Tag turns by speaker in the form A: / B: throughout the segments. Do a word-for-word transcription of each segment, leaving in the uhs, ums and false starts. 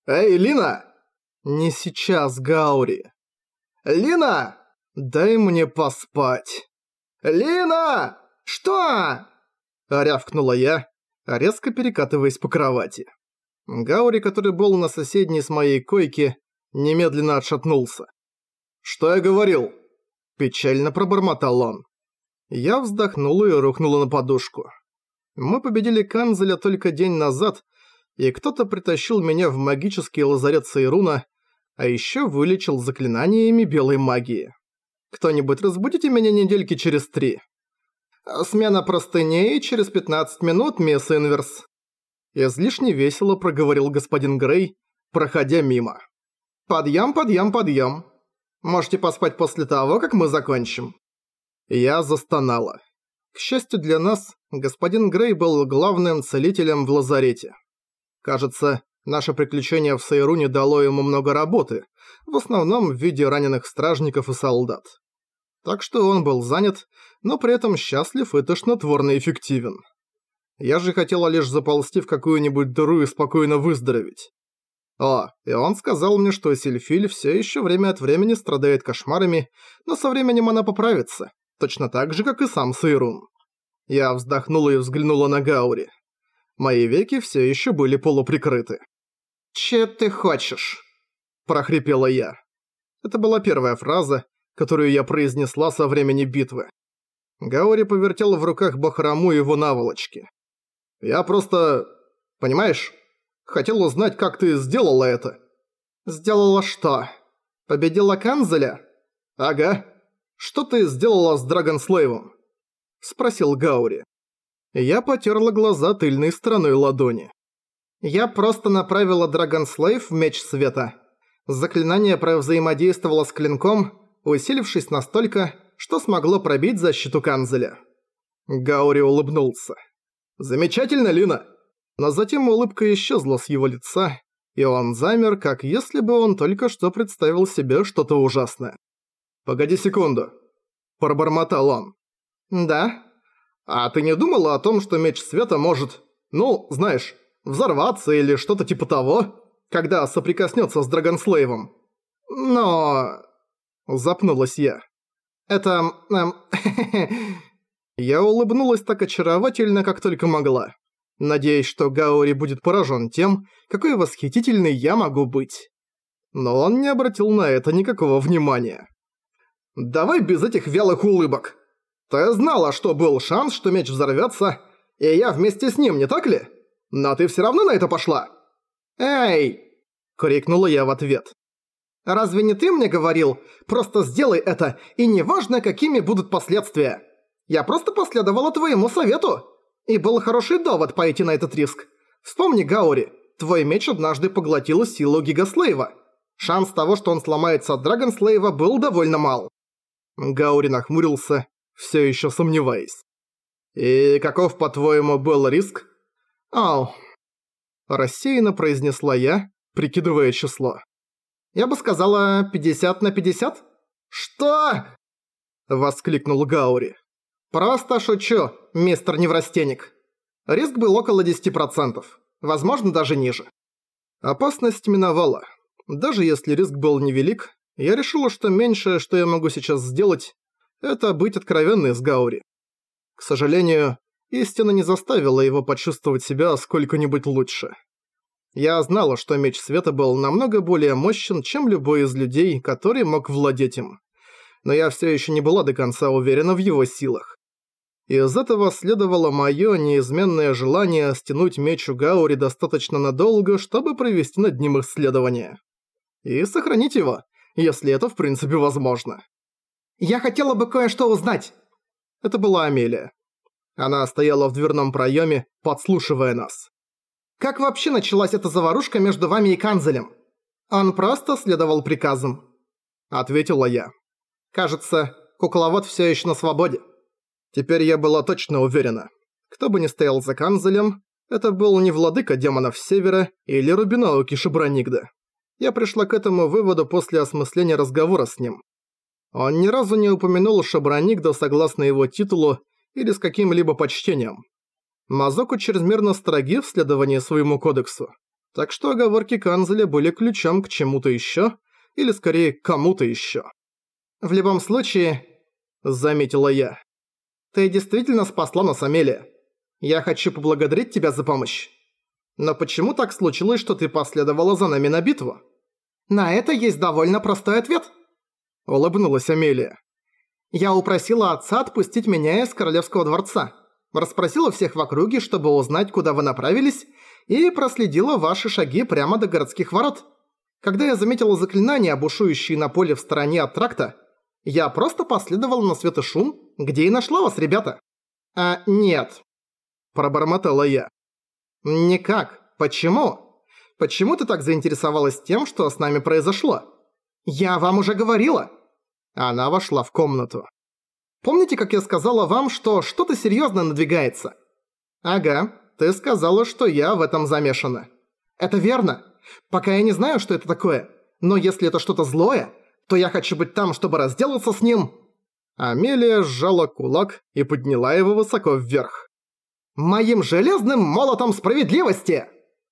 A: Эй, Лина!
B: Не сейчас, Гаури.
A: Лина!
B: Дай мне поспать.
A: Лина! Что?
B: Рявкнула я, резко перекатываясь по кровати. Гаури, который был на соседней с моей койке, немедленно отшатнулся.
A: Что я говорил?
B: Печально пробормотал он. Я вздохнула и рухнула на подушку. Мы победили Канзеля только день назад, и кто-то притащил меня в магический лазарет Сейруна, а еще вылечил заклинаниями белой магии. Кто-нибудь разбудите меня недельки через три. Смена простыней через пятнадцать минут, мисс Инверс. Излишне весело проговорил господин Грей, проходя мимо. Подъем, подъем, подъем. Можете поспать после того, как мы закончим. Я застонала. К счастью для нас, господин Грей был главным целителем в лазарете. Кажется, наше приключение в Сейруне дало ему много работы, в основном в виде раненых стражников и солдат. Так что он был занят, но при этом счастлив и тошнотворно эффективен. Я же хотела лишь заползти в какую-нибудь дыру и спокойно выздороветь. О, и он сказал мне, что Сильфиль все еще время от времени страдает кошмарами, но со временем она поправится, точно так же, как и сам Сейрун. Я вздохнула и взглянула на Гаури. Мои веки все еще были полуприкрыты. «Че ты хочешь?» – прохрипела я. Это была первая фраза, которую я произнесла со времени битвы. Гаури повертел в руках бахрому его наволочки. «Я просто... понимаешь, хотел узнать, как ты сделала это». «Сделала что? Победила Канзеля?» «Ага. Что ты сделала с Драгонслейвом?» – спросил Гаури. Я потерла глаза тыльной стороной ладони. Я просто направила Драгонслейв в Меч Света. Заклинание провзаимодействовало с клинком, усилившись настолько, что смогло пробить защиту Канзеля. Гаури улыбнулся. «Замечательно, Лина!» Но затем улыбка исчезла с его лица, и он замер, как если бы он только что представил себе что-то ужасное. «Погоди секунду», – пробормотал он. «Да? А ты не думала о том, что Меч Света может, ну, знаешь, взорваться или что-то типа того, когда соприкоснется с Драгонслейвом?» «Но...» – запнулась я. «Это... Эм, Я улыбнулась так очаровательно, как только могла, надеясь, что Гаури будет поражен тем, какой восхитительной я могу быть. Но он не обратил на это никакого внимания. «Давай без этих вялых улыбок. Ты знала, что был шанс, что меч взорвется, и я вместе с ним, не так ли? Но ты все равно на это пошла!» «Эй!» – крикнула я в ответ. «Разве не ты мне говорил? Просто сделай это, и неважно, какими будут последствия. Я просто последовала твоему совету. И был хороший довод пойти на этот риск. Вспомни, Гаури, твой меч однажды поглотил силу Гигаслейва. Шанс того, что он сломается от Драгонслейва, был довольно мал». Гаури нахмурился, все еще сомневаясь. «И каков, по-твоему, был риск?» «Ау», – рассеянно произнесла я, прикидывая число. «Я бы сказала пятьдесят на пятьдесят?» «Что?» – воскликнул Гаури. «Просто шучу, мистер Неврастенник. Риск был около десяти процентов, возможно, даже ниже». Опасность миновала. Даже если риск был невелик, я решила, что меньшее, что я могу сейчас сделать, это быть откровенной с Гаури. К сожалению, истина не заставила его почувствовать себя сколько-нибудь лучше. Я знала, что Меч Света был намного более мощен, чем любой из людей, который мог владеть им. Но я все еще не была до конца уверена в его силах. Из этого следовало мое неизменное желание стянуть меч у Гаури достаточно надолго, чтобы провести над ним исследование. И сохранить его, если это в принципе возможно. «Я хотела бы кое-что узнать!» Это была Амелия. Она стояла в дверном проеме, подслушивая нас. «Как вообще началась эта заварушка между вами и Канзелем?» «Он просто следовал приказам», — ответила я. «Кажется, кукловод все еще на свободе». Теперь я была точно уверена. Кто бы ни стоял за Канзелем, это был не владыка демонов Севера или Рубиноуки Шабранигда. Я пришла к этому выводу после осмысления разговора с ним. Он ни разу не упомянул Шабранигда согласно его титулу или с каким-либо почтением. Мазоку чрезмерно строги в следовании своему кодексу. Так что оговорки канцеля были ключом к чему-то ещё, или скорее к кому-то ещё. «В любом случае», — заметила я, — «ты действительно спасла нас, Амелия. Я хочу поблагодарить тебя за помощь. Но почему так случилось, что ты последовала за нами на битву?» «На это есть довольно простой ответ», — улыбнулась Амелия. «Я упросила отца отпустить меня из королевского дворца, расспросила всех в округе, чтобы узнать, куда вы направились, и проследила ваши шаги прямо до городских ворот. Когда я заметила заклинания, бушующие на поле в стороне от тракта, я просто последовала на свет и шум, где и нашла вас, ребята». «А нет», – пробормотала я. «Никак. Почему? Почему ты так заинтересовалась тем, что с нами произошло? Я вам уже говорила». Она вошла в комнату. «Помните, как я сказала вам, что что-то серьёзно надвигается?» «Ага, ты сказала, что я в этом замешана». «Это верно. Пока я не знаю, что это такое, но если это что-то злое, то я хочу быть там, чтобы разделаться с ним». Амелия сжала кулак и подняла его высоко вверх. «Моим железным молотом справедливости!»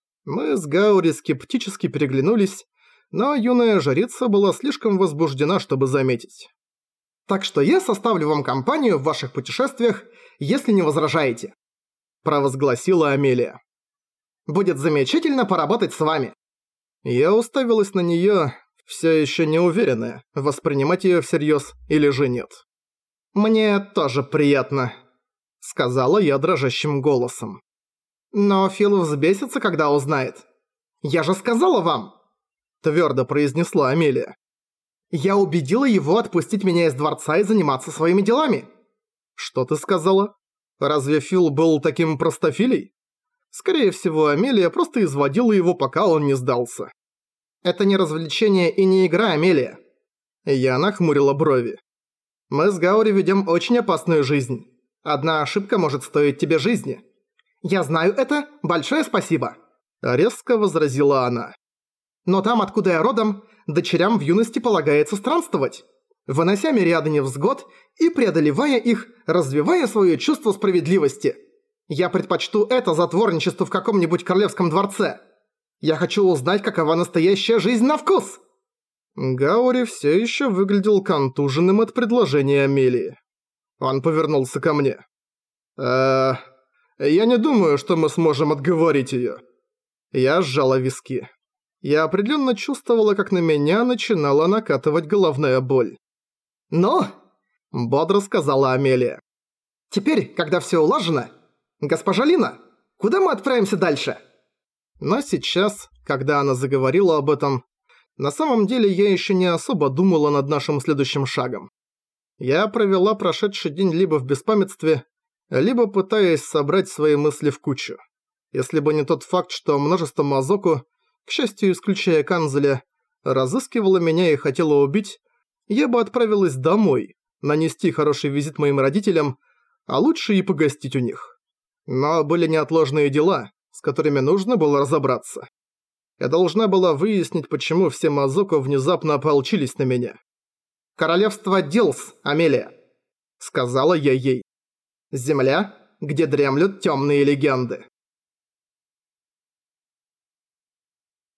B: Мы с Гаури скептически переглянулись, но юная жрица была слишком возбуждена, чтобы заметить. «Так что я составлю вам компанию в ваших путешествиях, если не возражаете», – провозгласила Амелия. «Будет замечательно поработать с вами». Я уставилась на неё, всё ещё не уверенная, воспринимать её всерьёз или же нет. «Мне тоже приятно», – сказала я дрожащим голосом. «Но Фил взбесится, когда узнает. Я же сказала вам!» – твёрдо произнесла Амелия. «Я убедила его отпустить меня из дворца и заниматься своими делами». «Что ты сказала? Разве Фил был таким простофилей?» Скорее всего, Амелия просто изводила его, пока он не сдался. «Это не развлечение и не игра, Амелия». Я нахмурила брови. «Мы с Гаури ведём очень опасную жизнь. Одна ошибка может стоить тебе жизни». «Я знаю это, большое спасибо», – резко возразила она. «Но там, откуда я родом, дочерям в юности полагается странствовать, вынося мириады невзгод и преодолевая их, развивая своё чувство справедливости. Я предпочту это затворничеству в каком-нибудь королевском дворце. Я хочу узнать, какова настоящая жизнь на вкус!» Гаури всё ещё выглядел контуженным от предложения Амелии. Он повернулся ко мне. «Эээ... Я не думаю, что мы сможем отговорить её». Я сжала виски. Я определённо чувствовала, как на меня начинала накатывать головная боль. «Ну?» – бодро сказала Амелия. «Теперь, когда всё улажено, госпожа Лина, куда мы отправимся дальше?» Но сейчас, когда она заговорила об этом, на самом деле я ещё не особо думала над нашим следующим шагом. Я провела прошедший день либо в беспамятстве, либо пытаясь собрать свои мысли в кучу. Если бы не тот факт, что множество Мазоку, к счастью, исключая Канзеля, разыскивало меня и хотело убить, я бы отправилась домой, нанести хороший визит моим родителям, а лучше и погостить у них. Но были неотложные дела, с которыми нужно было разобраться. Я должна была выяснить, почему все Мазоку внезапно ополчились на меня. «Королевство Дилс, Амелия», — сказала я ей. «Земля, где дремлют темные легенды».